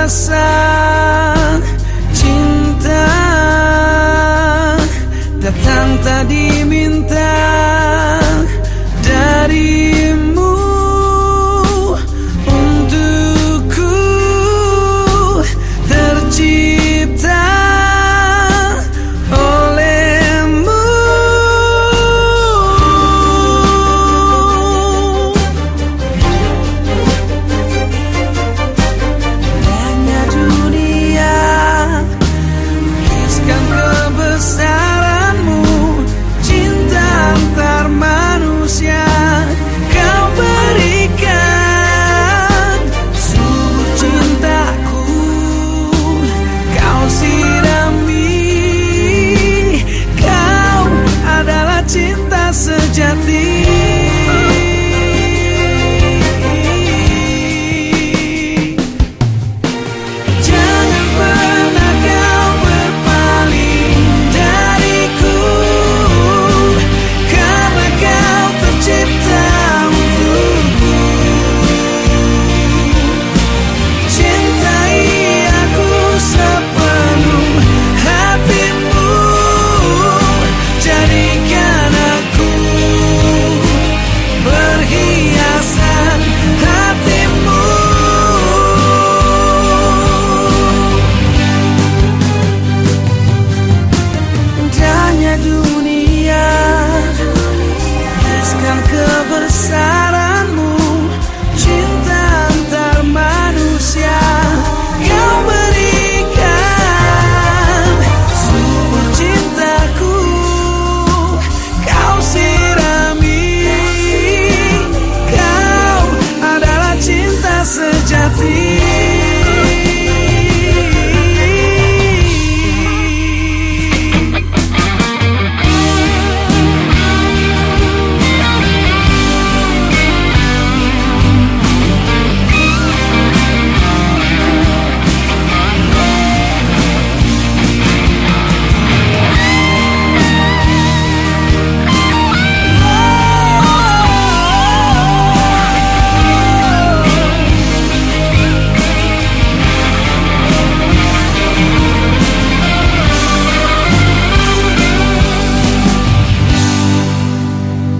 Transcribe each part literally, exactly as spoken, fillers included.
kebesaran cinta datang tak diminta darimu untukku tercipta olehmu. Hanya dunia lukiskan kebesaranmu, cinta antar manusia kau berikan. Suruh cintaku kau sirami, kau adalah cinta sejati. Jangan pernah kau berpaling dariku, karena kau tercipta untukku. Cintai aku sepenuh hatimu, jadikan aku perhiasan hatimu. Indahnya dunia, tuliskan kebesaranmu, cinta antar manusia kau berikan. Sumber cintaku kau sirami, kau adalah cinta sejati.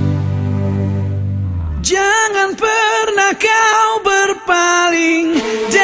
Jangan pernah kau berpaling